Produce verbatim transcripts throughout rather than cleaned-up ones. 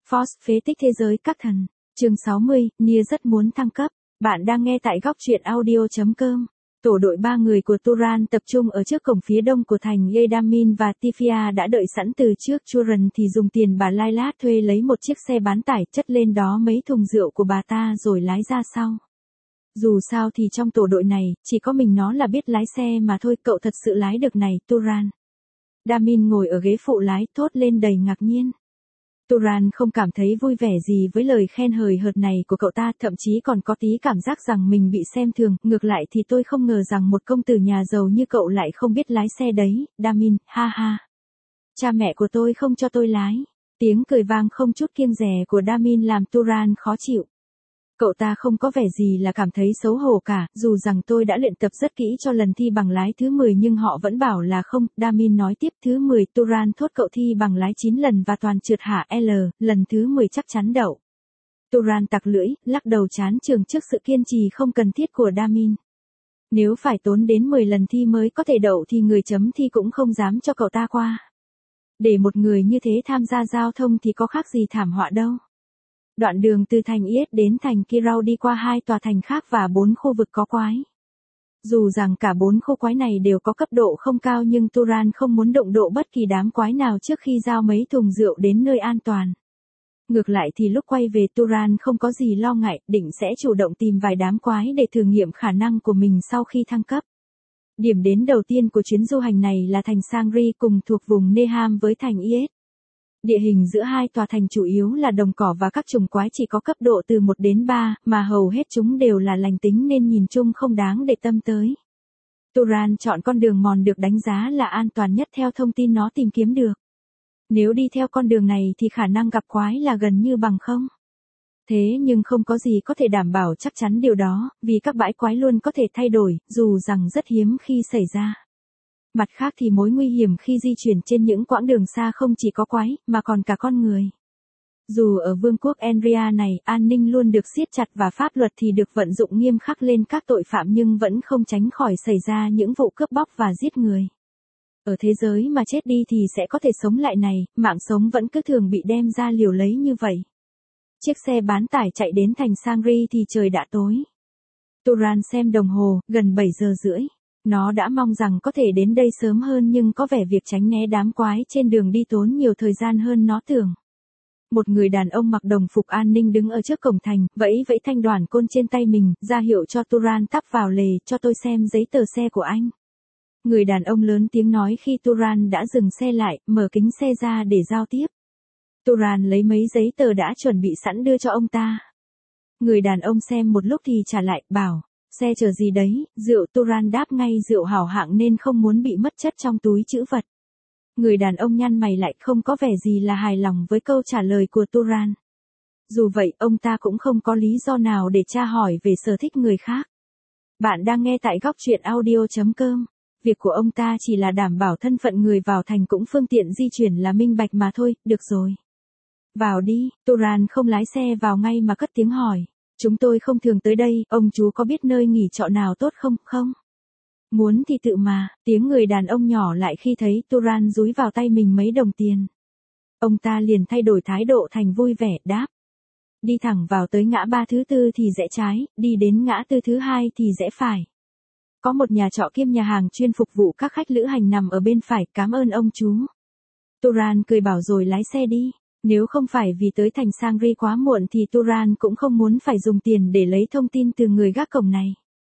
Force phế tích thế giới các thần. Chương sáu mươi, Nia rất muốn thăng cấp. Bạn đang nghe tại góc truyện audio chấm com. Tổ đội ba người của Turan tập trung ở trước cổng phía đông của thành Yedamin và Tifia đã đợi sẵn từ trước. Turan thì dùng tiền bà Lailat thuê lấy một chiếc xe bán tải, chất lên đó mấy thùng rượu của bà ta rồi lái ra sau. Dù sao thì trong tổ đội này, chỉ có mình nó là biết lái xe mà thôi. Cậu thật sự lái được này, Turan. Damin ngồi ở ghế phụ lái, thốt lên đầy ngạc nhiên. Turan không cảm thấy vui vẻ gì với lời khen hời hợt này của cậu ta, thậm chí còn có tí cảm giác rằng mình bị xem thường. Ngược lại thì tôi không ngờ rằng một công tử nhà giàu như cậu lại không biết lái xe đấy, Damin, ha ha. Cha mẹ của tôi không cho tôi lái. Tiếng cười vang không chút kiêng dè của Damin làm Turan khó chịu. Cậu ta không có vẻ gì là cảm thấy xấu hổ cả, dù rằng tôi đã luyện tập rất kỹ cho lần thi bằng lái thứ mười nhưng họ vẫn bảo là không. Damin nói tiếp. Thứ mười, Turan thốt. Cậu thi bằng lái chín lần và toàn trượt hả? L, lần thứ mười chắc chắn đậu. Turan tặc lưỡi, lắc đầu chán chường trước sự kiên trì không cần thiết của Damin. Nếu phải tốn đến mười lần thi mới có thể đậu thì người chấm thi cũng không dám cho cậu ta qua. Để một người như thế tham gia giao thông thì có khác gì thảm họa đâu. Đoạn đường từ thành Is đến thành Kirau đi qua hai tòa thành khác và bốn khu vực có quái. Dù rằng cả bốn khu quái này đều có cấp độ không cao nhưng Turan không muốn đụng độ bất kỳ đám quái nào trước khi giao mấy thùng rượu đến nơi an toàn. Ngược lại thì lúc quay về Turan không có gì lo ngại, định sẽ chủ động tìm vài đám quái để thử nghiệm khả năng của mình sau khi thăng cấp. Điểm đến đầu tiên của chuyến du hành này là thành Sangri cùng thuộc vùng Neham với thành Is. Địa hình giữa hai tòa thành chủ yếu là đồng cỏ và các chủng quái chỉ có cấp độ từ một đến ba, mà hầu hết chúng đều là lành tính nên nhìn chung không đáng để tâm tới. Turan chọn con đường mòn được đánh giá là an toàn nhất theo thông tin nó tìm kiếm được. Nếu đi theo con đường này thì khả năng gặp quái là gần như bằng không. Thế nhưng không có gì có thể đảm bảo chắc chắn điều đó, vì các bãi quái luôn có thể thay đổi, dù rằng rất hiếm khi xảy ra. Mặt khác thì mối nguy hiểm khi di chuyển trên những quãng đường xa không chỉ có quái, mà còn cả con người. Dù ở vương quốc Enria này, an ninh luôn được siết chặt và pháp luật thì được vận dụng nghiêm khắc lên các tội phạm nhưng vẫn không tránh khỏi xảy ra những vụ cướp bóc và giết người. Ở thế giới mà chết đi thì sẽ có thể sống lại này, mạng sống vẫn cứ thường bị đem ra liều lấy như vậy. Chiếc xe bán tải chạy đến thành Sangri thì trời đã tối. Turan xem đồng hồ, gần bảy giờ rưỡi. Nó đã mong rằng có thể đến đây sớm hơn nhưng có vẻ việc tránh né đám quái trên đường đi tốn nhiều thời gian hơn nó tưởng. Một người đàn ông mặc đồng phục an ninh đứng ở trước cổng thành, vẫy vẫy thanh đoàn côn trên tay mình, ra hiệu cho Turan tắp vào lề. Cho tôi xem giấy tờ xe của anh. Người đàn ông lớn tiếng nói khi Turan đã dừng xe lại, mở kính xe ra để giao tiếp. Turan lấy mấy giấy tờ đã chuẩn bị sẵn đưa cho ông ta. Người đàn ông xem một lúc thì trả lại, bảo. Xe chờ gì đấy, rượu. Turan đáp ngay rượu hảo hạng nên không muốn bị mất chất trong túi trữ vật. Người đàn ông nhăn mày lại không có vẻ gì là hài lòng với câu trả lời của Turan. Dù vậy, ông ta cũng không có lý do nào để tra hỏi về sở thích người khác. Bạn đang nghe tại góc truyện audio chấm com. Việc của ông ta chỉ là đảm bảo thân phận người vào thành cũng phương tiện di chuyển là minh bạch mà thôi, được rồi. Vào đi. Turan không lái xe vào ngay mà cất tiếng hỏi. Chúng tôi không thường tới đây, ông chú có biết nơi nghỉ trọ nào tốt không? Không. Muốn thì tự mà. Tiếng người đàn ông nhỏ lại khi thấy Turan dúi vào tay mình mấy đồng tiền. Ông ta liền thay đổi thái độ thành vui vẻ, đáp. Đi thẳng vào tới ngã ba thứ tư thì rẽ trái, đi đến ngã tư thứ hai thì rẽ phải. Có một nhà trọ kiêm nhà hàng chuyên phục vụ các khách lữ hành nằm ở bên phải, cảm ơn ông chú. Turan cười bảo rồi lái xe đi. Nếu không phải vì tới thành Sangri quá muộn thì Turan cũng không muốn phải dùng tiền để lấy thông tin từ người gác cổng này.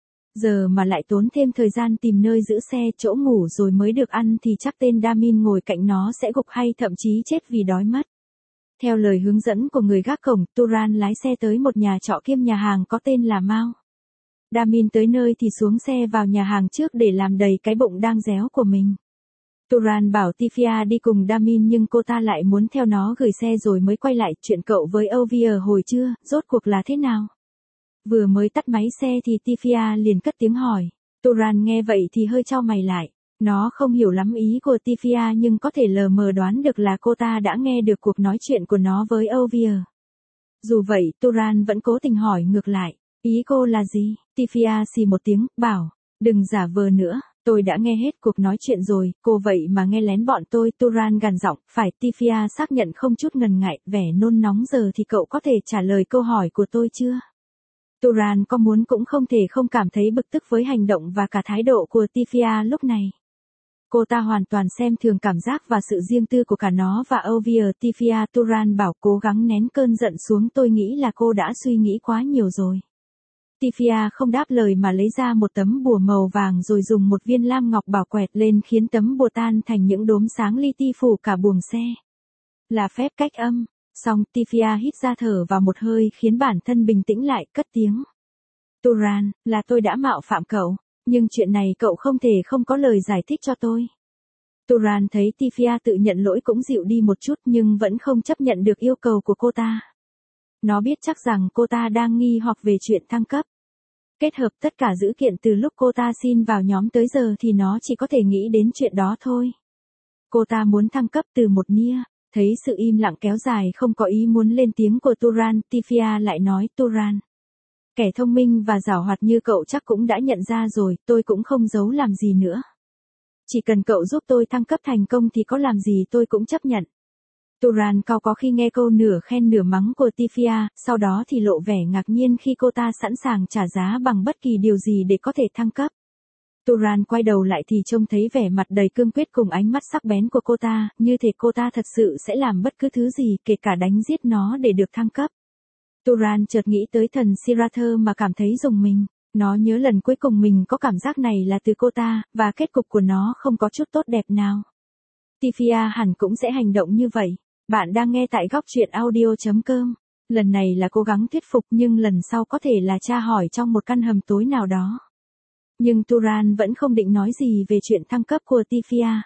Giờ mà lại tốn thêm thời gian tìm nơi giữ xe, chỗ ngủ rồi mới được ăn thì chắc tên Damin ngồi cạnh nó sẽ gục hay thậm chí chết vì đói mất. Theo lời hướng dẫn của người gác cổng, Turan lái xe tới một nhà trọ kiêm nhà hàng có tên là Mao. Damin tới nơi thì xuống xe vào nhà hàng trước để làm đầy cái bụng đang réo của mình. Turan bảo Tifia đi cùng Damin nhưng cô ta lại muốn theo nó gửi xe rồi mới quay lại. Chuyện cậu với Ovier hồi trưa, rốt cuộc là thế nào? Vừa mới tắt máy xe thì Tifia liền cất tiếng hỏi. Turan nghe vậy thì hơi chau mày lại. Nó không hiểu lắm ý của Tifia nhưng có thể lờ mờ đoán được là cô ta đã nghe được cuộc nói chuyện của nó với Ovier. Dù vậy, Turan vẫn cố tình hỏi ngược lại. Ý cô là gì? Tifia xì một tiếng, bảo. Đừng giả vờ nữa. Tôi đã nghe hết cuộc nói chuyện rồi, cô vậy mà nghe lén bọn tôi. Turan gằn giọng, phải. Tifia xác nhận không chút ngần ngại, vẻ nôn nóng. Giờ thì cậu có thể trả lời câu hỏi của tôi chưa? Turan có muốn cũng không thể không cảm thấy bực tức với hành động và cả thái độ của Tifia lúc này. Cô ta hoàn toàn xem thường cảm giác và sự riêng tư của cả nó và Ovia. Tifia. Turan bảo cố gắng nén cơn giận xuống. Tôi nghĩ là cô đã suy nghĩ quá nhiều rồi. Tifia không đáp lời mà lấy ra một tấm bùa màu vàng rồi dùng một viên lam ngọc bảo quẹt lên khiến tấm bùa tan thành những đốm sáng li ti phủ cả buồng xe. Là phép cách âm. Xong Tifia hít ra thở vào một hơi khiến bản thân bình tĩnh lại, cất tiếng. Turan, là tôi đã mạo phạm cậu, nhưng chuyện này cậu không thể không có lời giải thích cho tôi. Turan thấy Tifia tự nhận lỗi cũng dịu đi một chút nhưng vẫn không chấp nhận được yêu cầu của cô ta. Nó biết chắc rằng cô ta đang nghi hoặc về chuyện thăng cấp. Kết hợp tất cả dữ kiện từ lúc cô ta xin vào nhóm tới giờ thì nó chỉ có thể nghĩ đến chuyện đó thôi. Cô ta muốn thăng cấp từ một Nia. Thấy sự im lặng kéo dài không có ý muốn lên tiếng của Turan, Tifia lại nói. Turan, kẻ thông minh và giảo hoạt như cậu chắc cũng đã nhận ra rồi, tôi cũng không giấu làm gì nữa. Chỉ cần cậu giúp tôi thăng cấp thành công thì có làm gì tôi cũng chấp nhận. Turan cau có khi nghe câu nửa khen nửa mắng của Tifia, sau đó thì lộ vẻ ngạc nhiên khi cô ta sẵn sàng trả giá bằng bất kỳ điều gì để có thể thăng cấp. Turan quay đầu lại thì trông thấy vẻ mặt đầy cương quyết cùng ánh mắt sắc bén của cô ta, như thể cô ta thật sự sẽ làm bất cứ thứ gì, kể cả đánh giết nó để được thăng cấp. Turan chợt nghĩ tới thần Sirathơ mà cảm thấy rùng mình. Nó nhớ lần cuối cùng mình có cảm giác này là từ cô ta, và kết cục của nó không có chút tốt đẹp nào. Tifia hẳn cũng sẽ hành động như vậy. Bạn đang nghe tại góc truyện audio chấm com. Lần này là cố gắng thuyết phục nhưng lần sau có thể là tra hỏi trong một căn hầm tối nào đó. Nhưng Turan vẫn không định nói gì về chuyện thăng cấp của Tifia.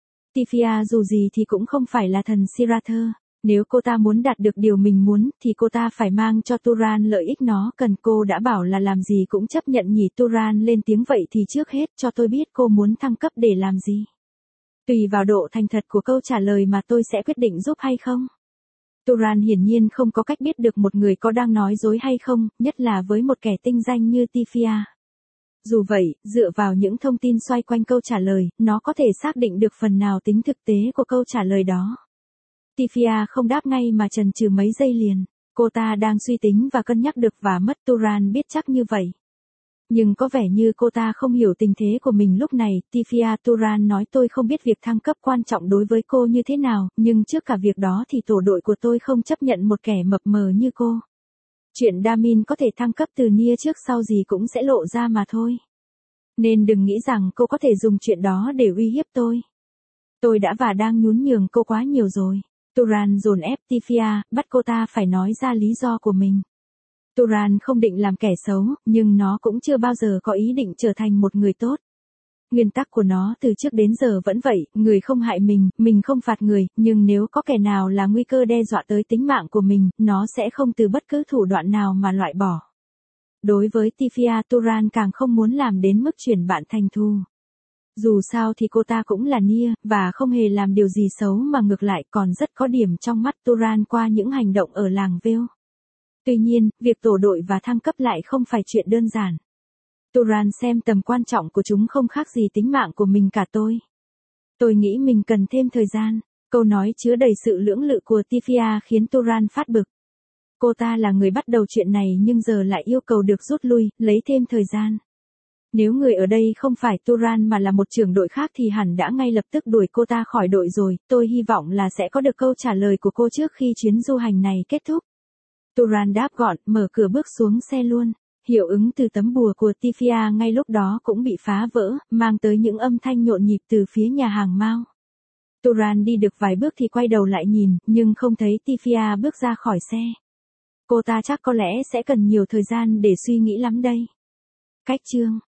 Tifia dù gì thì cũng không phải là thần Sirathơ. Nếu cô ta muốn đạt được điều mình muốn thì cô ta phải mang cho Turan lợi ích nó cần. Cô đã bảo là làm gì cũng chấp nhận nhỉ. Turan lên tiếng, vậy thì trước hết cho tôi biết cô muốn thăng cấp để làm gì. Tùy vào độ thành thật của câu trả lời mà tôi sẽ quyết định giúp hay không. Turan hiển nhiên không có cách biết được một người có đang nói dối hay không, nhất là với một kẻ tinh danh như Tifia. Dù vậy, dựa vào những thông tin xoay quanh câu trả lời, nó có thể xác định được phần nào tính thực tế của câu trả lời đó. Tifia không đáp ngay mà chần chừ mấy giây liền. Cô ta đang suy tính và cân nhắc được và mất. Turan biết chắc như vậy. Nhưng có vẻ như cô ta không hiểu tình thế của mình lúc này. Tifia. Turan nói, tôi không biết việc thăng cấp quan trọng đối với cô như thế nào, nhưng trước cả việc đó thì tổ đội của tôi không chấp nhận một kẻ mập mờ như cô. Chuyện Damin có thể thăng cấp từ Nia trước sau gì cũng sẽ lộ ra mà thôi. Nên đừng nghĩ rằng cô có thể dùng chuyện đó để uy hiếp tôi. Tôi đã và đang nhún nhường cô quá nhiều rồi. Turan dồn ép Tifia, bắt cô ta phải nói ra lý do của mình. Turan không định làm kẻ xấu, nhưng nó cũng chưa bao giờ có ý định trở thành một người tốt. Nguyên tắc của nó từ trước đến giờ vẫn vậy, người không hại mình, mình không phạt người, nhưng nếu có kẻ nào là nguy cơ đe dọa tới tính mạng của mình, nó sẽ không từ bất cứ thủ đoạn nào mà loại bỏ. Đối với Tifia, Turan càng không muốn làm đến mức chuyển bạn thành thù. Dù sao thì cô ta cũng là Nia, và không hề làm điều gì xấu mà ngược lại còn rất có điểm trong mắt Turan qua những hành động ở làng Vale. Tuy nhiên, việc tổ đội và thăng cấp lại không phải chuyện đơn giản. Turan xem tầm quan trọng của chúng không khác gì tính mạng của mình cả tôi. Tôi nghĩ mình cần thêm thời gian. Câu nói chứa đầy sự lưỡng lự của Tifia khiến Turan phát bực. Cô ta là người bắt đầu chuyện này nhưng giờ lại yêu cầu được rút lui, lấy thêm thời gian. Nếu người ở đây không phải Turan mà là một trưởng đội khác thì hẳn đã ngay lập tức đuổi cô ta khỏi đội rồi. Tôi hy vọng là sẽ có được câu trả lời của cô trước khi chuyến du hành này kết thúc. Turan đáp gọn, mở cửa bước xuống xe luôn. Hiệu ứng từ tấm bùa của Tifia ngay lúc đó cũng bị phá vỡ, mang tới những âm thanh nhộn nhịp từ phía nhà hàng Mao. Turan đi được vài bước thì quay đầu lại nhìn, nhưng không thấy Tifia bước ra khỏi xe. Cô ta chắc có lẽ sẽ cần nhiều thời gian để suy nghĩ lắm đây. Cách chương